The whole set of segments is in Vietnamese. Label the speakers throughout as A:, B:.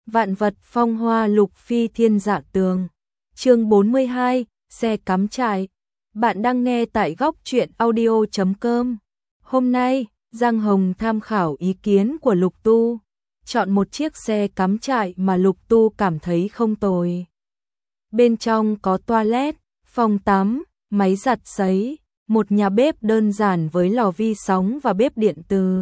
A: Vạn vật phong hoa lục phi thiên dạ tường. Chương 42, xe cắm trại. Bạn đang nghe tại góc truyện audio.com. Hôm nay, Giang Hồng tham khảo ý kiến của Lục Tu, chọn một chiếc xe cắm trại mà Lục Tu cảm thấy không tồi. Bên trong có toilet, phòng tắm, máy giặt sấy, một nhà bếp đơn giản với lò vi sóng và bếp điện từ.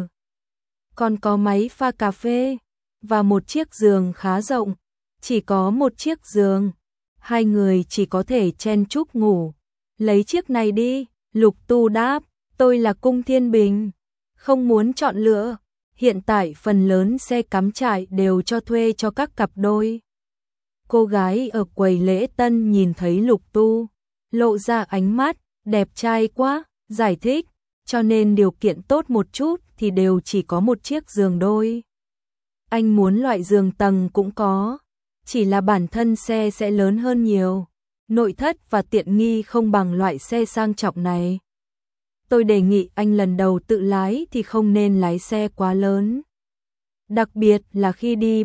A: Còn có máy pha cà phê và một chiếc giường khá rộng. Chỉ có một chiếc giường, hai người chỉ có thể chen chúc ngủ. Lấy chiếc này đi, Lục Tu đáp, tôi là Cung Thiên Bình, không muốn chọn lựa. Hiện tại phần lớn xe cắm trại đều cho thuê cho các cặp đôi. Cô gái ở quầy lễ tân nhìn thấy Lục Tu, lộ ra ánh mắt, đẹp trai quá, giải thích, cho nên điều kiện tốt một chút thì đều chỉ có một chiếc giường đôi. Anh muốn loại giường tầng cũng có, chỉ là bản thân xe sẽ lớn hơn nhiều, nội thất và tiện nghi không bằng loại xe sang trọng này. Tôi đề nghị anh lần đầu tự lái thì không nên lái xe quá lớn. Đặc biệt là khi đi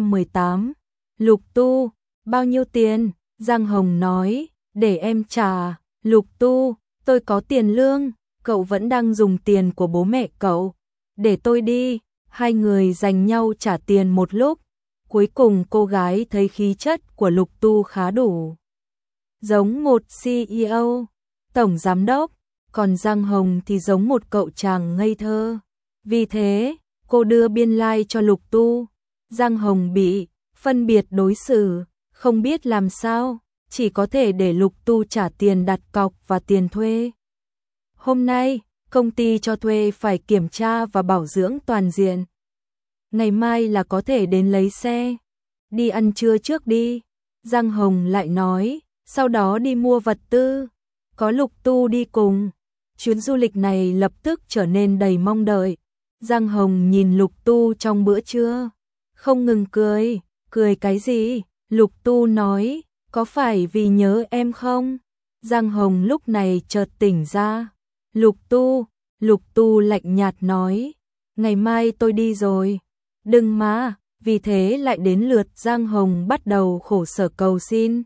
A: 318. Lục Tu, bao nhiêu tiền? Giang Hồng nói, để em trả. Lục Tu, tôi có tiền lương, cậu vẫn đang dùng tiền của bố mẹ cậu. Để tôi đi. Hai người giành nhau trả tiền một lúc. Cuối cùng cô gái thấy khí chất của Lục Tu khá đủ, giống một CEO, tổng giám đốc, còn Giang Hồng thì giống một cậu chàng ngây thơ. Vì thế, cô đưa biên lai cho Lục Tu. Giang Hồng bị phân biệt đối xử, không biết làm sao, chỉ có thể để Lục Tu trả tiền đặt cọc và tiền thuê. Hôm nay, công ty cho thuê phải kiểm tra và bảo dưỡng toàn diện. Ngày mai là có thể đến lấy xe. Đi ăn trưa trước đi, Giang Hồng lại nói, sau đó đi mua vật tư. Có Lục Tu đi cùng, chuyến du lịch này lập tức trở nên đầy mong đợi. Giang Hồng nhìn Lục Tu trong bữa trưa, không ngừng cười. Cười cái gì? Lục Tu nói, có phải vì nhớ em không? Giang Hồng lúc này chợt tỉnh ra. Lục Tu lạnh nhạt nói, ngày mai tôi đi rồi. Đừng mà, vì thế lại đến lượt Giang Hồng bắt đầu khổ sở cầu xin.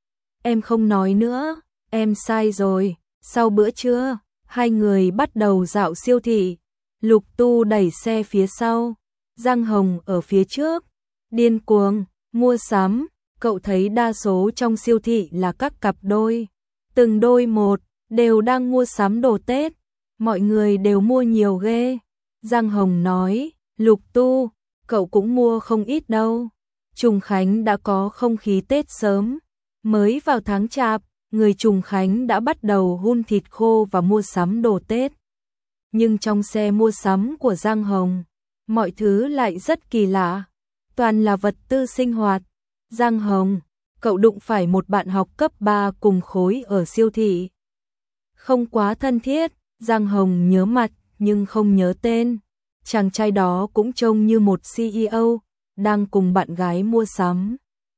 A: Em không nói nữa, em sai rồi. Sau bữa trưa, hai người bắt đầu dạo siêu thị. Lục Tu đẩy xe phía sau, Giang Hồng ở phía trước. Điên cuồng, mua sắm, cậu thấy đa số trong siêu thị là các cặp đôi. Từng đôi một, đều đang mua sắm đồ Tết. Mọi người đều mua nhiều ghê. Giang Hồng nói, Lục Tu, cậu cũng mua không ít đâu. Trùng Khánh đã có không khí Tết sớm. Mới vào tháng Chạp, người Trùng Khánh đã bắt đầu hun thịt khô và mua sắm đồ Tết. Nhưng trong xe mua sắm của Giang Hồng, mọi thứ lại rất kỳ lạ. Toàn là vật tư sinh hoạt. Giang Hồng, cậu đụng phải một bạn học cấp 3 cùng khối ở siêu thị. Không quá thân thiết, Giang Hồng nhớ mặt nhưng không nhớ tên. Chàng trai đó cũng trông như một CEO, đang cùng bạn gái mua sắm.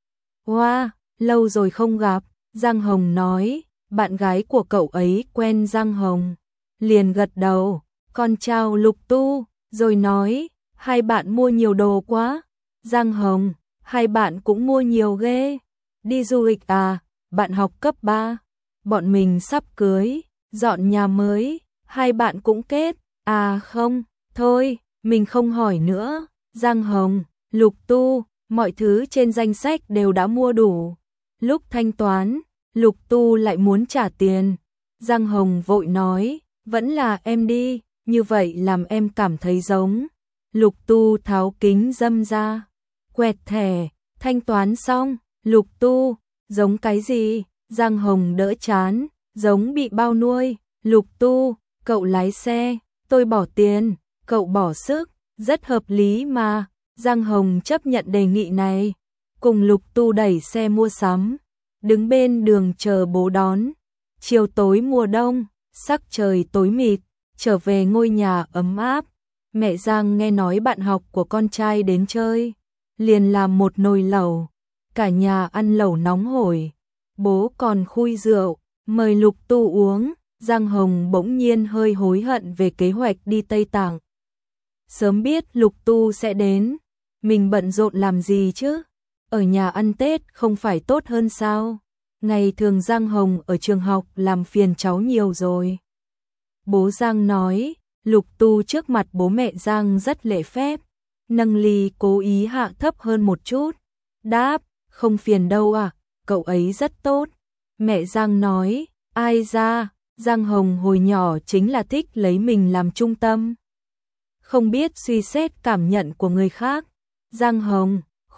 A: Wow, lâu rồi không gặp, Giang Hồng nói, bạn gái của cậu ấy quen Giang Hồng. Liền gật đầu, con chào Lục Tu, rồi nói, hai bạn mua nhiều đồ quá. Giang Hồng, hai bạn cũng mua nhiều ghê. Đi du lịch à, bạn học cấp 3. Bọn mình sắp cưới, dọn nhà mới, hai bạn cũng kết. À không, thôi, mình không hỏi nữa. Giang Hồng, Lục Tu, mọi thứ trên danh sách đều đã mua đủ. Lúc thanh toán, Lục Tu lại muốn trả tiền. Giang Hồng vội nói, vẫn là em đi, như vậy làm em cảm thấy giống. Lục Tu tháo kính râm ra, quẹt thẻ, thanh toán xong. Lục Tu, giống cái gì? Giang Hồng đỡ chán, giống bị bao nuôi. Lục Tu, cậu lái xe, tôi bỏ tiền, cậu bỏ sức, rất hợp lý mà. Giang Hồng chấp nhận đề nghị này, cùng Lục Tu đẩy xe mua sắm, đứng bên đường chờ bố đón. Chiều tối mùa đông, sắc trời tối mịt, trở về ngôi nhà ấm áp. Mẹ Giang nghe nói bạn học của con trai đến chơi, liền làm một nồi lẩu, cả nhà ăn lẩu nóng hổi. Bố còn khui rượu, mời Lục Tu uống. Giang Hồng bỗng nhiên hơi hối hận về kế hoạch đi Tây Tạng. Sớm biết Lục Tu sẽ đến, Mình bận rộn làm gì chứ? Ở nhà ăn Tết không phải tốt hơn sao? Ngày thường Giang Hồng ở trường học làm phiền cháu nhiều rồi. Bố Giang nói, Lục Tu trước mặt bố mẹ Giang rất lễ phép, nâng ly cố ý hạ thấp hơn một chút. Đáp, không phiền đâu à, cậu ấy rất tốt. Mẹ Giang nói, ai ra, Giang Hồng hồi nhỏ chính là thích lấy mình làm trung tâm. Không biết suy xét cảm nhận của người khác. Giang Hồng,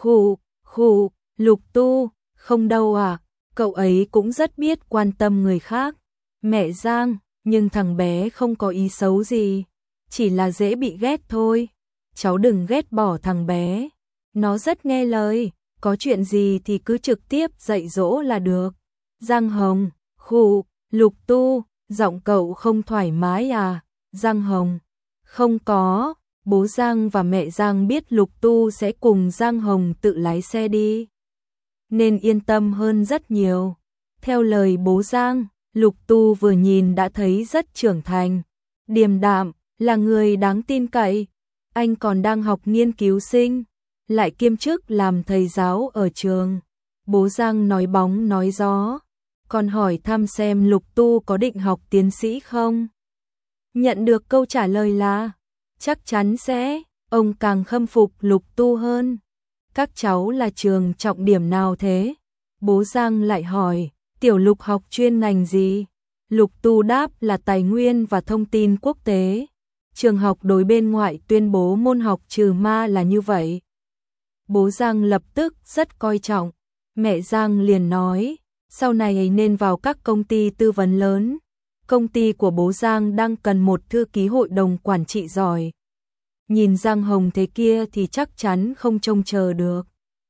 A: khụ, Lục Tu, không đâu à, cậu ấy cũng rất biết quan tâm người khác. Mẹ Giang, nhưng thằng bé không có ý xấu gì, chỉ là dễ bị ghét thôi. Cháu đừng ghét bỏ thằng bé, nó rất nghe lời, có chuyện gì thì cứ trực tiếp dạy dỗ là được. Giang Hồng, Lục Tu, giọng cậu không thoải mái à? Giang Hồng, không có, bố Giang và mẹ Giang biết Lục Tu sẽ cùng Giang Hồng tự lái xe đi, nên yên tâm hơn rất nhiều. Theo lời bố Giang, Lục Tu vừa nhìn đã thấy rất trưởng thành, điềm đạm, là người đáng tin cậy. Anh còn đang học nghiên cứu sinh, lại kiêm chức làm thầy giáo ở trường. Bố Giang nói bóng nói gió, còn hỏi thăm xem Lục Tu có định học tiến sĩ không. Nhận được câu trả lời là chắc chắn sẽ. Ông càng khâm phục Lục Tu hơn. Các cháu là trường trọng điểm nào thế? Bố Giang lại hỏi, Tiểu Lục học chuyên ngành gì? Lục Tu đáp là tài nguyên và thông tin quốc tế. Trường học đối bên ngoại tuyên bố môn học trừ ma là như vậy. Bố Giang lập tức rất coi trọng. Mẹ Giang liền nói, sau này nên vào các công ty tư vấn lớn. Công ty của bố Giang đang cần một thư ký hội đồng quản trị giỏi. Nhìn Giang Hồng thế kia thì chắc chắn không trông chờ được.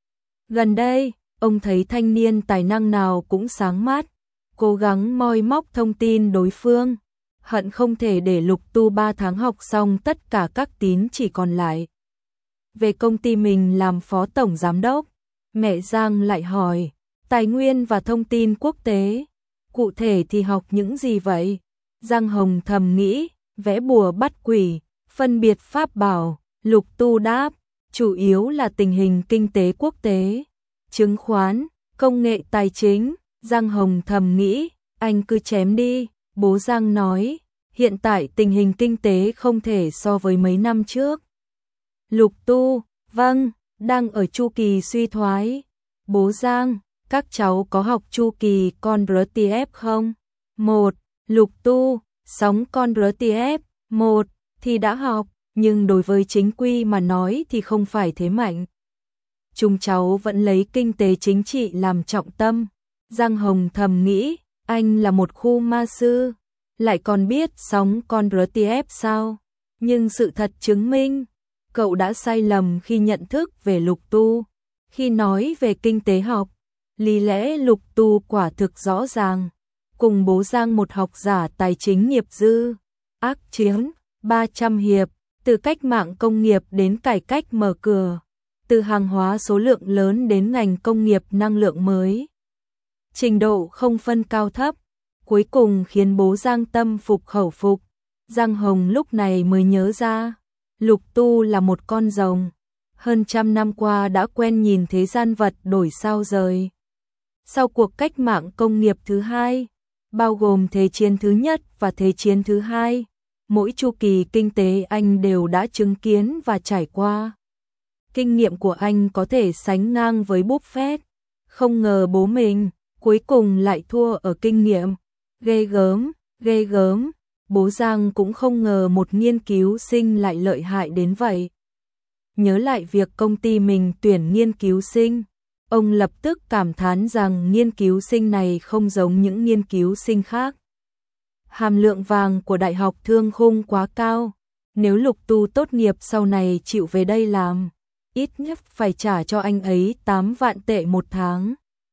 A: Gần đây, ông thấy thanh niên tài năng nào cũng sáng mắt, cố gắng moi móc thông tin đối phương, hận không thể để Lục Tu 3 tháng học xong tất cả các tín chỉ còn lại. Về công ty mình làm phó tổng giám đốc, mẹ Giang lại hỏi, tài nguyên và thông tin quốc tế, cụ thể thì học những gì vậy? Giang Hồng thầm nghĩ, vẽ bùa bắt quỷ, phân biệt pháp bảo. Lục Tu đáp, chủ yếu là tình hình kinh tế quốc tế, chứng khoán, công nghệ tài chính. Giang Hồng thầm nghĩ, anh cứ chém đi. Bố Giang nói, hiện tại tình hình kinh tế không thể so với mấy năm trước. Lục Tu, vâng, đang ở chu kỳ suy thoái. Bố Giang, các cháu có học chu kỳ con RTF không? 1. Lục Tu, sóng con RTF 1 thì đã học, nhưng đối với chính quy mà nói thì không phải thế mạnh. Chúng cháu vẫn lấy kinh tế chính trị làm trọng tâm. Giang Hồng thầm nghĩ, anh là một khu ma sư, lại còn biết sóng con RTF sao? Nhưng sự thật chứng minh, cậu đã sai lầm khi nhận thức về Lục Tu. Khi nói về kinh tế học, lý lẽ Lục Tu quả thực rõ ràng. Cùng bố Giang một học giả tài chính nghiệp dư, ác chiến 300 hiệp, từ cách mạng công nghiệp đến cải cách mở cửa, từ hàng hóa số lượng lớn đến ngành công nghiệp năng lượng mới. Trình độ không phân cao thấp, cuối cùng khiến bố Giang tâm phục khẩu phục. Giang Hồng lúc này mới nhớ ra, Lục Tu là một con rồng, hơn 100 năm qua đã quen nhìn thế gian vật đổi sao rời. Sau cuộc cách mạng công nghiệp thứ hai, bao gồm Thế chiến thứ nhất và Thế chiến thứ hai, mỗi chu kỳ kinh tế anh đều đã chứng kiến và trải qua. Kinh nghiệm của anh có thể sánh ngang với Buffett. Không ngờ bố mình cuối cùng lại thua ở kinh nghiệm. Ghê gớm. Bố Giang cũng không ngờ một nghiên cứu sinh lại lợi hại đến vậy. Nhớ lại việc công ty mình tuyển nghiên cứu sinh, ông lập tức cảm thán rằng nghiên cứu sinh này không giống những nghiên cứu sinh khác. Hàm lượng vàng của Đại học Thương Khung quá cao, nếu Lục Tu tốt nghiệp sau này chịu về đây làm, ít nhất phải trả cho anh ấy 8 vạn tệ một tháng.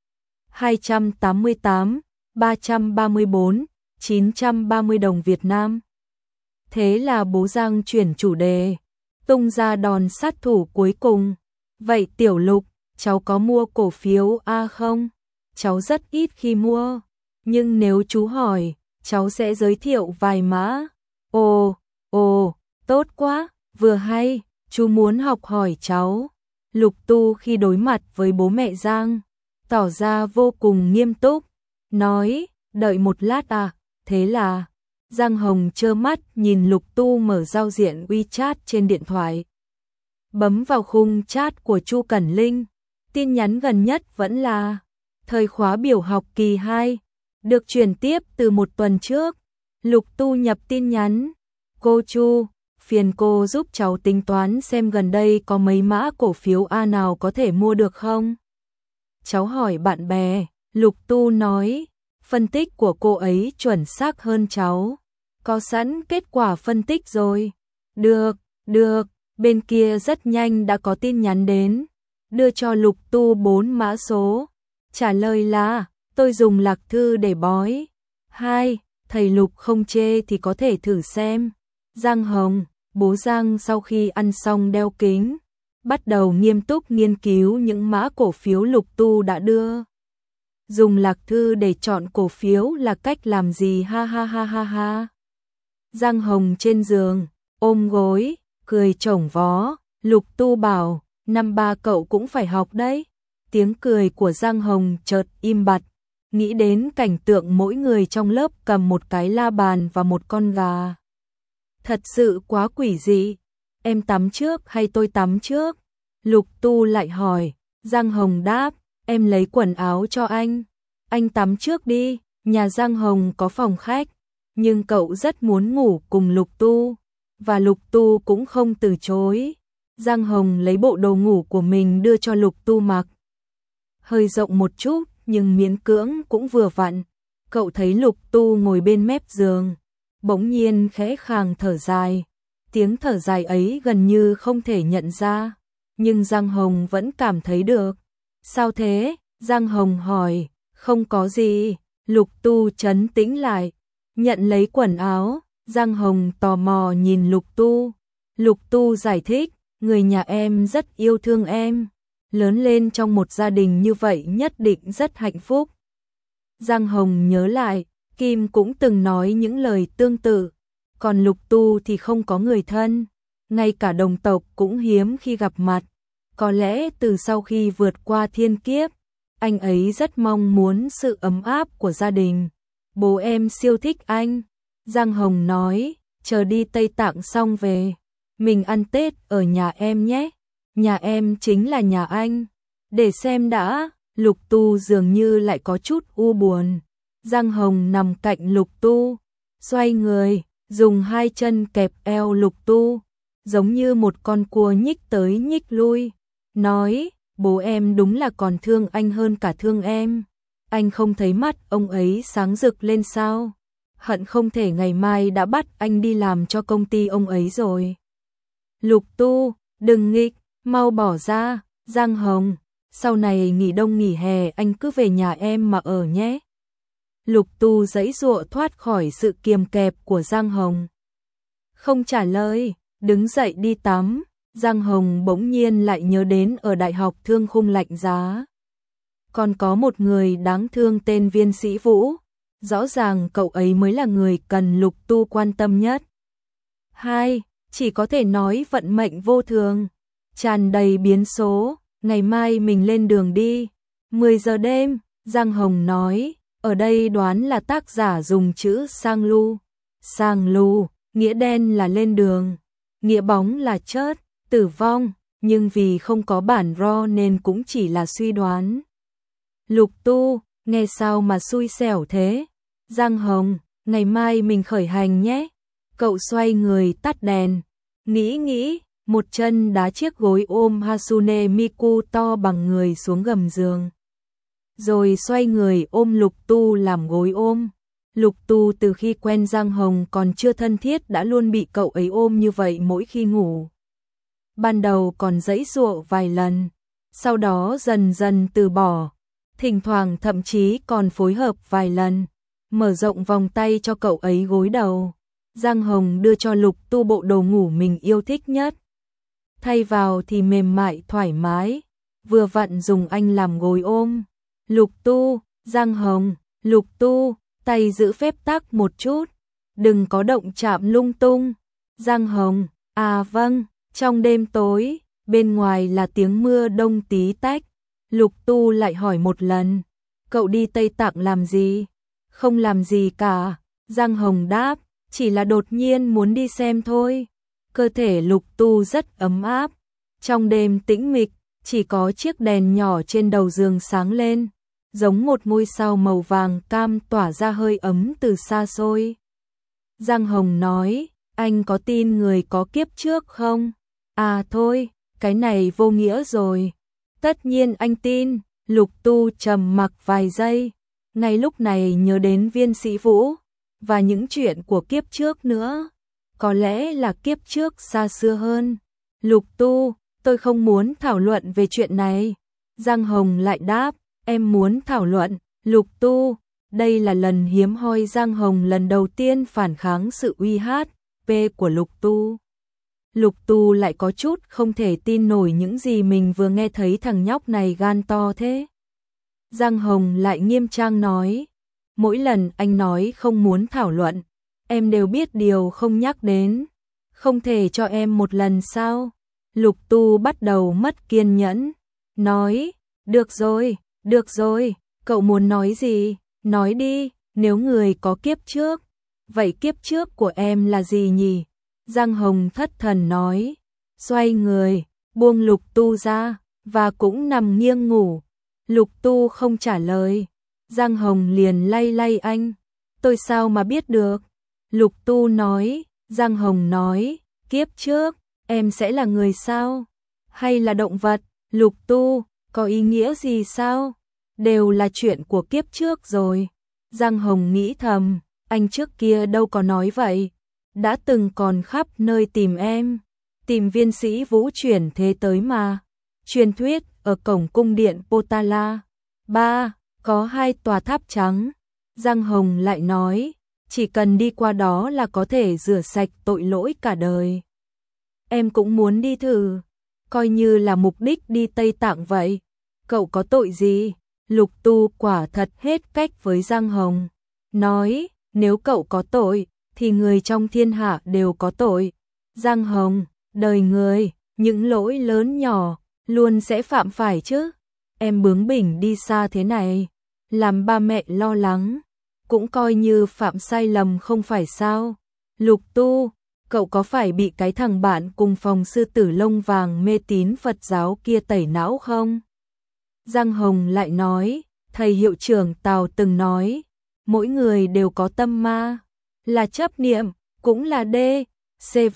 A: 288, 334, 930 đồng Việt Nam. Thế là bố Giang chuyển chủ đề, tung ra đòn sát thủ cuối cùng. Vậy Tiểu Lục, cháu có mua cổ phiếu A không? Cháu rất ít khi mua, nhưng nếu chú hỏi, cháu sẽ giới thiệu vài mã. Ồ, tốt quá, vừa hay, chú muốn học hỏi cháu. Lục Tu khi đối mặt với bố mẹ Giang, tỏ ra vô cùng nghiêm túc, nói, đợi một lát à, thế là Giang Hồng trơ mắt nhìn Lục Tu mở giao diện WeChat trên điện thoại. Bấm vào khung chat của Chu Cẩn Linh, tin nhắn gần nhất vẫn là thời khóa biểu học kỳ 2, được chuyển tiếp từ một tuần trước. Lục Tu nhập tin nhắn, cô Chu, phiền cô giúp cháu tính toán xem gần đây có mấy mã cổ phiếu A nào có thể mua được không? Cháu hỏi bạn bè, Lục Tu nói, phân tích của cô ấy chuẩn xác hơn cháu. Có sẵn kết quả phân tích rồi. Được, bên kia rất nhanh đã có tin nhắn đến, đưa cho Lục Tu 4 mã số. Trả lời là, tôi dùng lạc thư để bói. 2, thầy Lục không chê thì có thể thử xem. Giang Hồng, bố Giang sau khi ăn xong đeo kính, bắt đầu nghiêm túc nghiên cứu những mã cổ phiếu Lục Tu đã đưa. Dùng lạc thư để chọn cổ phiếu là cách làm gì ha ha ha ha ha. Giang Hồng trên giường, ôm gối, cười chổng vó, Lục Tu bảo, năm ba cậu cũng phải học đấy. Tiếng cười của Giang Hồng chợt im bặt, nghĩ đến cảnh tượng mỗi người trong lớp cầm một cái la bàn và một con gà. Thật sự quá quỷ dị. Em tắm trước hay tôi tắm trước? Lục Tu lại hỏi. Giang Hồng đáp, em lấy quần áo cho anh. Anh tắm trước đi. Nhà Giang Hồng có phòng khách, nhưng cậu rất muốn ngủ cùng Lục Tu, và Lục Tu cũng không từ chối. Giang Hồng lấy bộ đồ ngủ của mình đưa cho Lục Tu mặc. Hơi rộng một chút, nhưng miễn cưỡng cũng vừa vặn. Cậu thấy Lục Tu ngồi bên mép giường, bỗng nhiên khẽ khàng thở dài. Tiếng thở dài ấy gần như không thể nhận ra, nhưng Giang Hồng vẫn cảm thấy được. Sao thế? Giang Hồng hỏi. Không có gì. Lục Tu trấn tĩnh lại, nhận lấy quần áo. Giang Hồng tò mò nhìn Lục Tu. Lục Tu giải thích, người nhà em rất yêu thương em, lớn lên trong một gia đình như vậy nhất định rất hạnh phúc. Giang Hồng nhớ lại, Kim cũng từng nói những lời tương tự, còn Lục Tu thì không có người thân, ngay cả đồng tộc cũng hiếm khi gặp mặt. Có lẽ từ sau khi vượt qua thiên kiếp, anh ấy rất mong muốn sự ấm áp của gia đình. Bố em siêu thích anh. Giang Hồng nói, chờ đi Tây Tạng xong về, mình ăn Tết ở nhà em nhé. Nhà em chính là nhà anh. Để xem đã. Lục Tu dường như lại có chút u buồn. Giang Hồng nằm cạnh Lục Tu, xoay người, dùng hai chân kẹp eo Lục Tu, giống như một con cua nhích tới nhích lui, nói, bố em đúng là còn thương anh hơn cả thương em. Anh không thấy mắt ông ấy sáng rực lên sao? Hận không thể ngày mai đã bắt anh đi làm cho công ty ông ấy rồi. Lục Tu, đừng nghịch, mau bỏ ra. Giang Hồng, sau này nghỉ đông nghỉ hè anh cứ về nhà em mà ở nhé. Lục Tu giãy giụa thoát khỏi sự kiềm kẹp của Giang Hồng. Không trả lời, đứng dậy đi tắm. Giang Hồng bỗng nhiên lại nhớ đến ở đại học Thương Khung lạnh giá. Còn có một người đáng thương tên Viên Sĩ Vũ. Rõ ràng cậu ấy mới là người cần Lục Tu quan tâm nhất. 2. Chỉ có thể nói vận mệnh vô thường, tràn đầy biến số. Ngày mai mình lên đường đi. 10 giờ đêm, Giang Hồng nói, ở đây đoán là tác giả dùng chữ sang lu. Sang lu, nghĩa đen là lên đường, nghĩa bóng là chết, tử vong, nhưng vì không có bản ro nên cũng chỉ là suy đoán. Lục Tu, nghe sao mà xui xẻo thế? Giang Hồng, ngày mai mình khởi hành nhé. Cậu xoay người tắt đèn, nghĩ, một chân đá chiếc gối ôm Hasune Miku to bằng người xuống gầm giường. Rồi xoay người ôm Lục Tu làm gối ôm. Lục Tu từ khi quen Giang Hồng còn chưa thân thiết đã luôn bị cậu ấy ôm như vậy mỗi khi ngủ. Ban đầu còn giãy giụa vài lần, sau đó dần dần từ bỏ, thỉnh thoảng thậm chí còn phối hợp vài lần, mở rộng vòng tay cho cậu ấy gối đầu. Giang Hồng đưa cho Lục Tu bộ đồ ngủ mình yêu thích nhất. Thay vào thì mềm mại thoải mái, vừa vặn dùng anh làm gối ôm. Lục Tu, Giang Hồng, Lục Tu, tay giữ phép tắc một chút, đừng có động chạm lung tung. Giang Hồng, à vâng. Trong đêm tối, bên ngoài là tiếng mưa đông tí tách. Lục Tu lại hỏi một lần, cậu đi Tây Tạng làm gì? Không làm gì cả, Giang Hồng đáp, chỉ là đột nhiên muốn đi xem thôi. Cơ thể Lục Tu rất ấm áp, trong đêm tĩnh mịch, chỉ có chiếc đèn nhỏ trên đầu giường sáng lên, giống một ngôi sao màu vàng cam tỏa ra hơi ấm từ xa xôi. Giang Hồng nói, anh có tin người có kiếp trước không? À thôi, cái này vô nghĩa rồi. Tất nhiên anh tin. Lục Tu trầm mặc vài giây, ngay lúc này nhớ đến Viên Sĩ Vũ và những chuyện của kiếp trước nữa. Có lẽ là kiếp trước xa xưa hơn. Lục Tu, tôi không muốn thảo luận về chuyện này. Giang Hồng lại đáp, em muốn thảo luận. Lục Tu, đây là lần hiếm hoi Giang Hồng lần đầu tiên phản kháng sự uy hát của Lục Tu. Lục Tu lại có chút không thể tin nổi những gì mình vừa nghe thấy, thằng nhóc này gan to thế. Giang Hồng lại nghiêm trang nói, mỗi lần anh nói không muốn thảo luận, em đều biết điều không nhắc đến, không thể cho em một lần sao? Lục Tu bắt đầu mất kiên nhẫn, nói, được rồi, cậu muốn nói gì, nói đi, nếu người có kiếp trước, vậy kiếp trước của em là gì nhỉ? Giang Hồng thất thần nói, xoay người, buông Lục Tu ra, và cũng nằm nghiêng ngủ. Lục Tu không trả lời, Giang Hồng liền lay lay anh, tôi sao mà biết được? Lục Tu nói, Giang Hồng nói, kiếp trước, em sẽ là người sao? Hay là động vật? Lục Tu, có ý nghĩa gì sao? Đều là chuyện của kiếp trước rồi. Giang Hồng nghĩ thầm, anh trước kia đâu có nói vậy. Đã từng còn khắp nơi tìm em, tìm Viên Sĩ Vũ chuyển thế tới mà. Truyền thuyết ở cổng cung điện Potala 3 có 2 tòa tháp trắng. Giang Hồng lại nói, chỉ cần đi qua đó là có thể rửa sạch tội lỗi cả đời. Em cũng muốn đi thử, coi như là mục đích đi Tây Tạng vậy. Cậu có tội gì? Lục Tu quả thật hết cách với Giang Hồng, nói, nếu cậu có tội, thì người trong thiên hạ đều có tội. Giang Hồng, đời người, những lỗi lớn nhỏ, luôn sẽ phạm phải chứ. Em bướng bỉnh đi xa thế này, làm ba mẹ lo lắng, cũng coi như phạm sai lầm không phải sao. Lục Tu, cậu có phải bị cái thằng bạn cùng phòng sư tử lông vàng mê tín Phật giáo kia tẩy não không? Giang Hồng lại nói, thầy hiệu trưởng Tào từng nói, mỗi người đều có tâm ma, là chấp niệm, cũng là CV,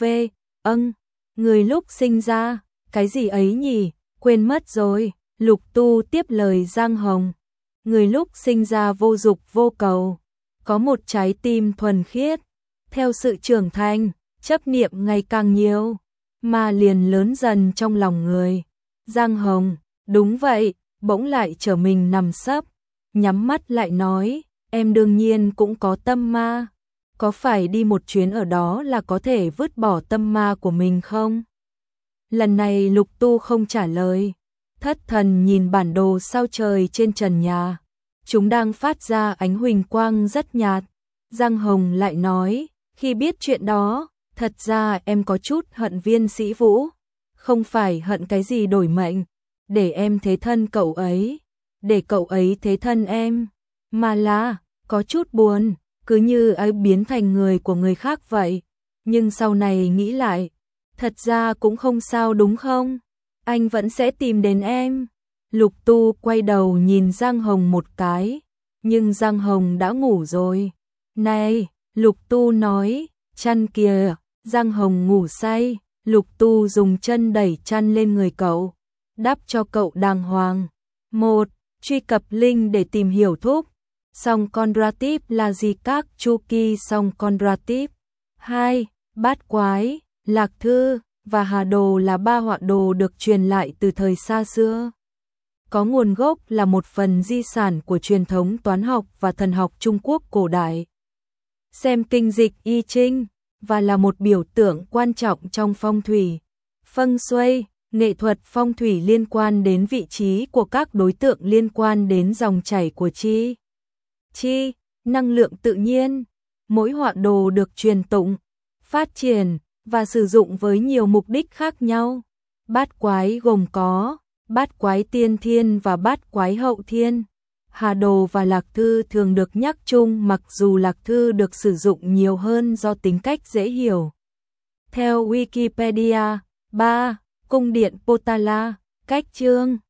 A: người lúc sinh ra, cái gì ấy nhỉ, quên mất rồi. Lục Tu tiếp lời Giang Hồng, người lúc sinh ra vô dục vô cầu, có một trái tim thuần khiết, theo sự trưởng thành, chấp niệm ngày càng nhiều, mà liền lớn dần trong lòng người. Giang Hồng, đúng vậy, bỗng lại trở mình nằm sấp, nhắm mắt lại nói, em đương nhiên cũng có tâm ma. Có phải đi một chuyến ở đó là có thể vứt bỏ tâm ma của mình không? Lần này Lục Tu không trả lời, thất thần nhìn bản đồ sao trời trên trần nhà. Chúng đang phát ra ánh huỳnh quang rất nhạt. Giang Hồng lại nói, khi biết chuyện đó, thật ra em có chút hận Viên Sĩ Vũ. Không phải hận cái gì đổi mệnh, để em thế thân cậu ấy, để cậu ấy thế thân em, mà là có chút buồn, cứ như ấy biến thành người của người khác vậy. Nhưng sau này nghĩ lại, thật ra cũng không sao đúng không? Anh vẫn sẽ tìm đến em. Lục Tu quay đầu nhìn Giang Hồng một cái, nhưng Giang Hồng đã ngủ rồi. Này, Lục Tu nói, chăn kìa. Giang Hồng ngủ say, Lục Tu dùng chân đẩy chăn lên người cậu, đắp cho cậu đàng hoàng. 1. Truy cập link để tìm hiểu thuốc Song Condrativ là gì các chu kỳ Song Condrativ. 2. Bát Quái, Lạc Thư và Hà Đồ là 3 họa đồ được truyền lại từ thời xa xưa. Có nguồn gốc là một phần di sản của truyền thống toán học và thần học Trung Quốc cổ đại. Xem kinh dịch Y Ching và là một biểu tượng quan trọng trong phong thủy. Feng Shui, nghệ thuật phong thủy liên quan đến vị trí của các đối tượng liên quan đến dòng chảy của chi, năng lượng tự nhiên. Mỗi họa đồ được truyền tụng, phát triển và sử dụng với nhiều mục đích khác nhau. Bát quái gồm có bát quái tiên thiên và bát quái hậu thiên. Hà Đồ và Lạc Thư thường được nhắc chung, mặc dù Lạc Thư được sử dụng nhiều hơn do tính cách dễ hiểu. Theo Wikipedia, 3. Cung điện Potala, cách chương